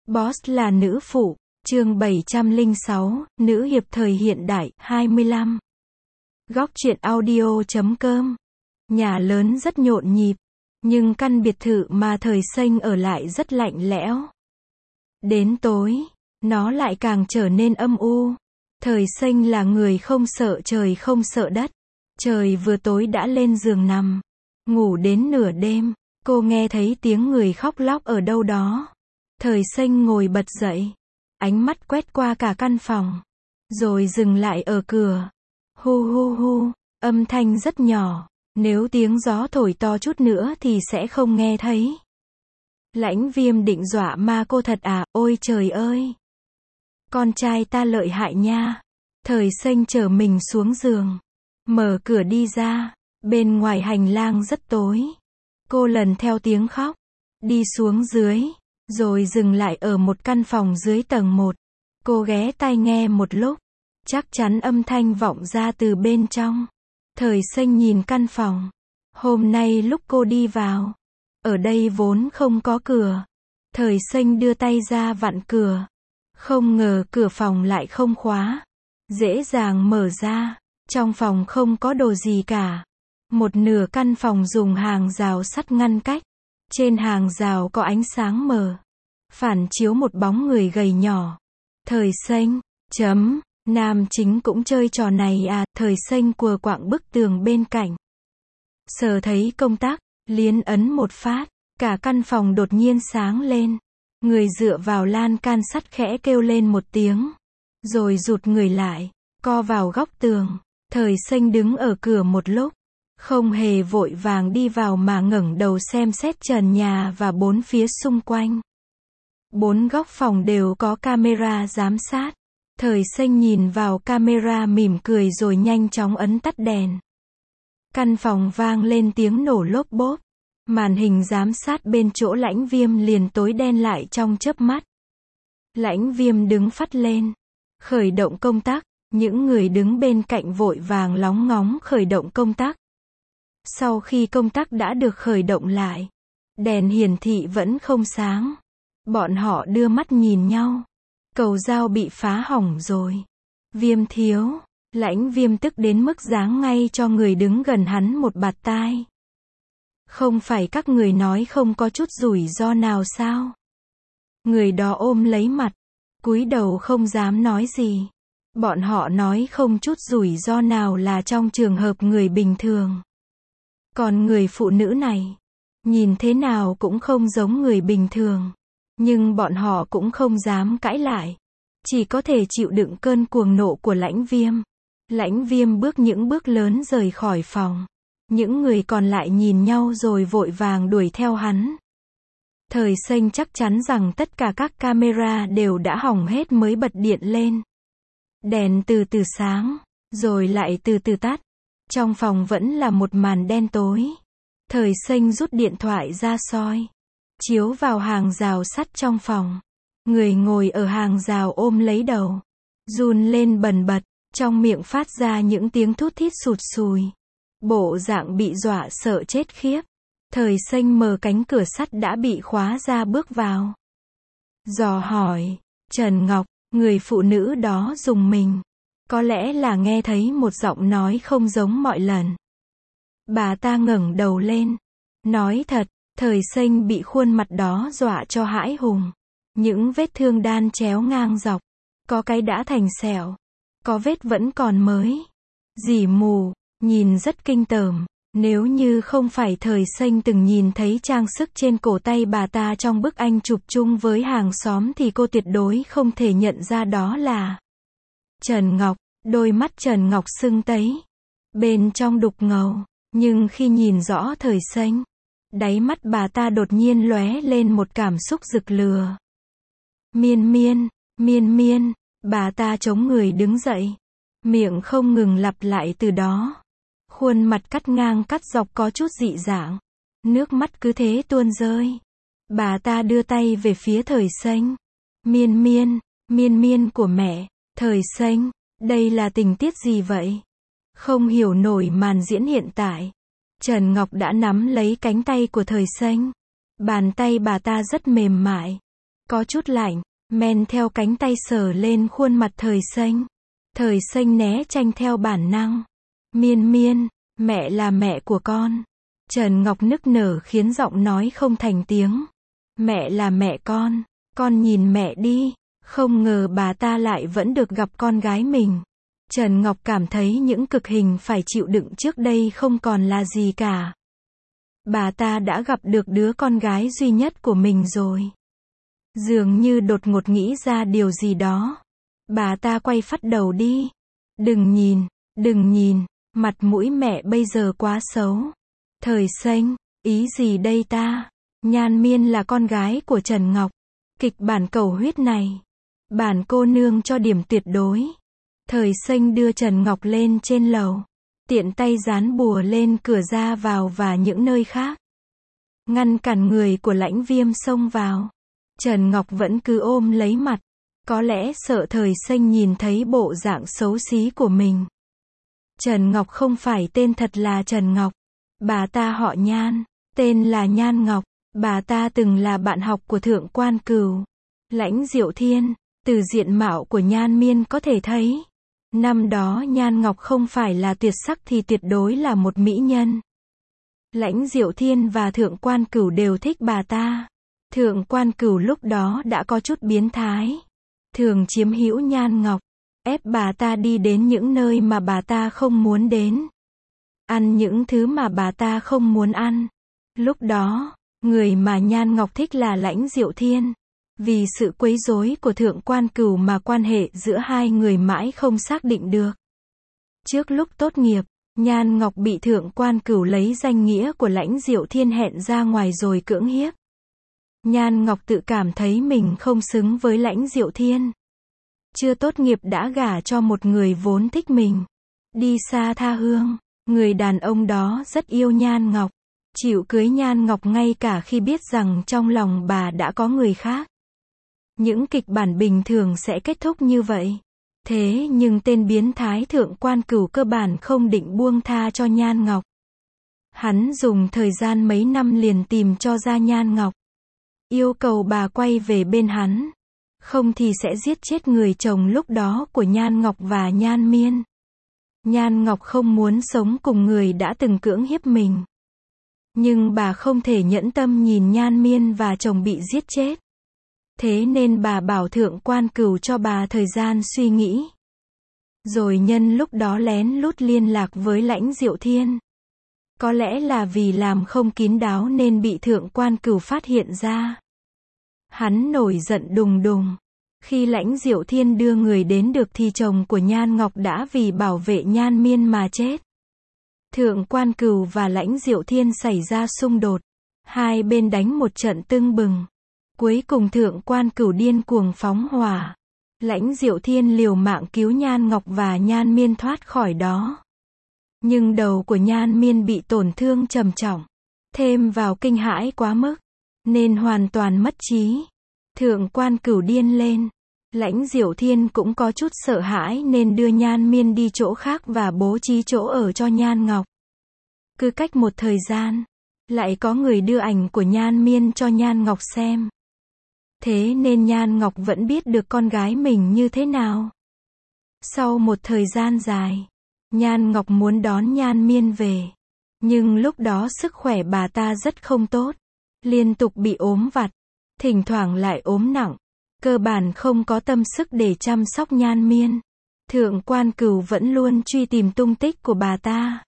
Boss là nữ phụ, chương 706, nữ hiệp thời hiện đại, 25. Góc truyện audio.com. Nhà lớn rất nhộn nhịp, nhưng căn biệt thự mà Thời Xanh ở lại rất lạnh lẽo. Đến tối, nó lại càng trở nên âm u. Thời Xanh là người không sợ trời không sợ đất. Trời vừa tối đã lên giường nằm. Ngủ đến nửa đêm, cô nghe thấy tiếng người khóc lóc ở đâu đó. Thời Xanh ngồi bật dậy, ánh mắt quét qua cả căn phòng, rồi dừng lại ở cửa. Hu hu hu, âm thanh rất nhỏ, nếu tiếng gió thổi to chút nữa thì sẽ không nghe thấy. Lãnh Viêm định dọa ma cô thật à, ôi trời ơi. Con trai ta lợi hại nha. Thời Xanh chở mình xuống giường, mở cửa đi ra, bên ngoài hành lang rất tối. Cô lần theo tiếng khóc, đi xuống dưới, rồi dừng lại ở một căn phòng dưới tầng 1. Cô ghé tai nghe một lúc, chắc chắn âm thanh vọng ra từ bên trong. Thời Xanh nhìn căn phòng. Hôm nay lúc cô đi vào, ở đây vốn không có cửa. Thời Xanh đưa tay ra vặn cửa. Không ngờ cửa phòng lại không khóa. Dễ dàng mở ra. Trong phòng không có đồ gì cả. Một nửa căn phòng dùng hàng rào sắt ngăn cách. Trên hàng rào có ánh sáng mờ, phản chiếu một bóng người gầy nhỏ. Thời Xanh, nam chính cũng chơi trò này à. Thời Xanh cùa quạng bức tường bên cạnh. Sờ thấy công tắc, liền ấn một phát, cả căn phòng đột nhiên sáng lên. Người dựa vào lan can sắt khẽ kêu lên một tiếng, rồi rụt người lại, co vào góc tường. Thời Xanh đứng ở cửa một lúc, không hề vội vàng đi vào mà ngẩng đầu xem xét trần nhà và bốn phía xung quanh. 4 góc phòng đều có camera giám sát. Thời Xanh nhìn vào camera mỉm cười rồi nhanh chóng ấn tắt đèn. Căn phòng vang lên tiếng nổ lốp bốp. Màn hình giám sát bên chỗ Lãnh Viêm liền tối đen lại trong chớp mắt. Lãnh Viêm đứng phắt lên, khởi động công tắc. Những người đứng bên cạnh vội vàng lóng ngóng khởi động công tắc. Sau khi công tắc đã được khởi động lại, đèn hiển thị vẫn không sáng. Bọn họ đưa mắt nhìn nhau. Cầu dao bị phá hỏng rồi. Viêm thiếu. Lãnh Viêm tức đến mức giáng ngay cho người đứng gần hắn một bạt tai. Không phải các người nói không có chút rủi ro nào sao? Người đó ôm lấy mặt, cúi đầu không dám nói gì. Bọn họ nói không chút rủi ro nào là trong trường hợp người bình thường. Còn người phụ nữ này, nhìn thế nào cũng không giống người bình thường. Nhưng bọn họ cũng không dám cãi lại. Chỉ có thể chịu đựng cơn cuồng nộ của Lãnh Viêm. Lãnh Viêm bước những bước lớn rời khỏi phòng. Những người còn lại nhìn nhau rồi vội vàng đuổi theo hắn. Thời Xanh chắc chắn rằng tất cả các camera đều đã hỏng hết mới bật điện lên. Đèn từ từ sáng, rồi lại từ từ tắt. Trong phòng vẫn là một màn đen tối. Thời Xanh rút điện thoại ra soi, chiếu vào hàng rào sắt trong phòng. Người ngồi ở hàng rào ôm lấy đầu, run lên bần bật, trong miệng phát ra những tiếng thút thít sụt sùi. Bộ dạng bị dọa sợ chết khiếp. Thời Xanh mở cánh cửa sắt đã bị khóa ra bước vào. Dò hỏi, Trần Ngọc, người phụ nữ đó rùng mình. Có lẽ là nghe thấy một giọng nói không giống mọi lần. Bà ta ngẩng đầu lên, nói thật. Thời Xanh bị khuôn mặt đó dọa cho hãi hùng. Những vết thương đan chéo ngang dọc, có cái đã thành sẹo, có vết vẫn còn mới. Dì mù, nhìn rất kinh tởm. Nếu như không phải Thời Xanh từng nhìn thấy trang sức trên cổ tay bà ta trong bức ảnh chụp chung với hàng xóm thì cô tuyệt đối không thể nhận ra đó là Trần Ngọc. Đôi mắt Trần Ngọc sưng tấy, bên trong đục ngầu. Nhưng khi nhìn rõ Thời Xanh, đáy mắt bà ta đột nhiên lóe lên một cảm xúc rực lửa. Miên miên, bà ta chống người đứng dậy. Miệng không ngừng lặp lại từ đó. Khuôn mặt cắt ngang cắt dọc có chút dị dạng. Nước mắt cứ thế tuôn rơi. Bà ta đưa tay về phía Thời Xanh. Miên của mẹ. Thời Xanh, đây là tình tiết gì vậy? Không hiểu nổi màn diễn hiện tại. Trần Ngọc đã nắm lấy cánh tay của Thời Xanh. Bàn tay bà ta rất mềm mại. có chút lạnh, men theo cánh tay sờ lên khuôn mặt Thời Xanh. Thời Xanh né tránh theo bản năng. Miên Miên, mẹ là mẹ của con. Trần Ngọc nức nở khiến giọng nói không thành tiếng. Mẹ là mẹ con nhìn mẹ đi. Không ngờ bà ta lại vẫn được gặp con gái mình. Trần Ngọc cảm thấy những cực hình phải chịu đựng trước đây không còn là gì cả. Bà ta đã gặp được đứa con gái duy nhất của mình rồi. Dường như đột ngột nghĩ ra điều gì đó. Bà ta quay phắt đầu đi. Đừng nhìn, mặt mũi mẹ bây giờ quá xấu. Thời Xanh, ý gì đây ta? Nhan Miên là con gái của Trần Ngọc. Kịch bản cầu huyết này, bản cô nương cho điểm tuyệt đối. Thời Xanh đưa Trần Ngọc lên trên lầu, tiện tay dán bùa lên cửa ra vào và những nơi khác, ngăn cản người của Lãnh Viêm xông vào. Trần Ngọc vẫn cứ ôm lấy mặt, có lẽ sợ Thời Xanh nhìn thấy bộ dạng xấu xí của mình. Trần Ngọc không phải tên thật là Trần Ngọc, bà ta họ Nhan, tên là Nhan Ngọc. Bà ta từng là bạn học của Thượng Quan Cửu, Lãnh Diệu Thiên. Từ diện mạo của Nhan Miên có thể thấy, năm đó Nhan Ngọc không phải là tuyệt sắc thì tuyệt đối là một mỹ nhân. Lãnh Diệu Thiên và Thượng Quan Cửu đều thích bà ta. Thượng Quan Cửu lúc đó đã có chút biến thái, thường chiếm hữu Nhan Ngọc, ép bà ta đi đến những nơi mà bà ta không muốn đến, ăn những thứ mà bà ta không muốn ăn. Lúc đó, người mà Nhan Ngọc thích là Lãnh Diệu Thiên. Vì sự quấy rối của Thượng Quan Cửu mà quan hệ giữa hai người mãi không xác định được. Trước lúc tốt nghiệp, Nhan Ngọc bị Thượng Quan Cửu lấy danh nghĩa của Lãnh Diệu Thiên hẹn ra ngoài rồi cưỡng hiếp. Nhan Ngọc tự cảm thấy mình không xứng với Lãnh Diệu Thiên. Chưa tốt nghiệp đã gả cho một người vốn thích mình. Đi xa tha hương, người đàn ông đó rất yêu Nhan Ngọc, chịu cưới Nhan Ngọc ngay cả khi biết rằng trong lòng bà đã có người khác. Những kịch bản bình thường sẽ kết thúc như vậy. Thế nhưng tên biến thái Thượng Quan Cửu cơ bản không định buông tha cho Nhan Ngọc. Hắn dùng thời gian mấy năm liền tìm cho ra Nhan Ngọc, yêu cầu bà quay về bên hắn, không thì sẽ giết chết người chồng lúc đó của Nhan Ngọc và Nhan Miên. Nhan Ngọc không muốn sống cùng người đã từng cưỡng hiếp mình, nhưng bà không thể nhẫn tâm nhìn Nhan Miên và chồng bị giết chết. Thế nên bà bảo Thượng Quan Cửu cho bà thời gian suy nghĩ. Rồi nhân lúc đó lén lút liên lạc với Lãnh Diệu Thiên. Có lẽ là vì làm không kín đáo nên bị Thượng Quan Cửu phát hiện ra. Hắn nổi giận đùng đùng. Khi Lãnh Diệu Thiên đưa người đến được thì chồng của Nhan Ngọc đã vì bảo vệ Nhan Miên mà chết. Thượng Quan Cửu và Lãnh Diệu Thiên xảy ra xung đột. Hai bên đánh một trận tưng bừng. Cuối cùng Thượng Quan Cửu điên cuồng phóng hỏa. Lãnh Diệu Thiên liều mạng cứu Nhan Ngọc và Nhan Miên thoát khỏi đó. Nhưng đầu của Nhan Miên bị tổn thương trầm trọng, thêm vào kinh hãi quá mức, nên hoàn toàn mất trí. Thượng Quan Cửu điên lên. Lãnh Diệu Thiên cũng có chút sợ hãi nên đưa Nhan Miên đi chỗ khác và bố trí chỗ ở cho Nhan Ngọc. Cứ cách một thời gian, lại có người đưa ảnh của Nhan Miên cho Nhan Ngọc xem. Thế nên Nhan Ngọc vẫn biết được con gái mình như thế nào. Sau một thời gian dài, Nhan Ngọc muốn đón Nhan Miên về. Nhưng lúc đó sức khỏe bà ta rất không tốt. Liên tục bị ốm vặt, thỉnh thoảng lại ốm nặng. Cơ bản không có tâm sức để chăm sóc Nhan Miên. Thượng Quan Cửu vẫn luôn truy tìm tung tích của bà ta.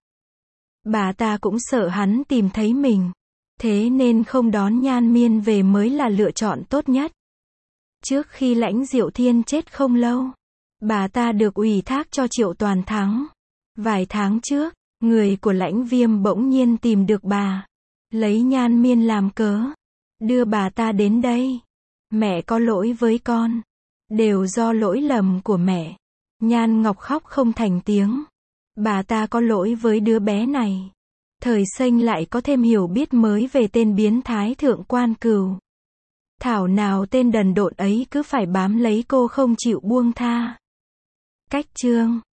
Bà ta cũng sợ hắn tìm thấy mình. Thế nên không đón Nhan Miên về mới là lựa chọn tốt nhất. Trước khi Lãnh Diệu Thiên chết không lâu, bà ta được ủy thác cho Triệu Toàn Thắng. Vài tháng trước, người của Lãnh Viêm bỗng nhiên tìm được bà, lấy Nhan Miên làm cớ, đưa bà ta đến đây. Mẹ có lỗi với con, đều do lỗi lầm của mẹ. Nhan Ngọc khóc không thành tiếng. Bà ta có lỗi với đứa bé này. Thời Xanh lại có thêm hiểu biết mới về tên biến thái Thượng Quan Cửu. Thảo nào tên đần độn ấy cứ phải bám lấy cô không chịu buông tha. Cách chương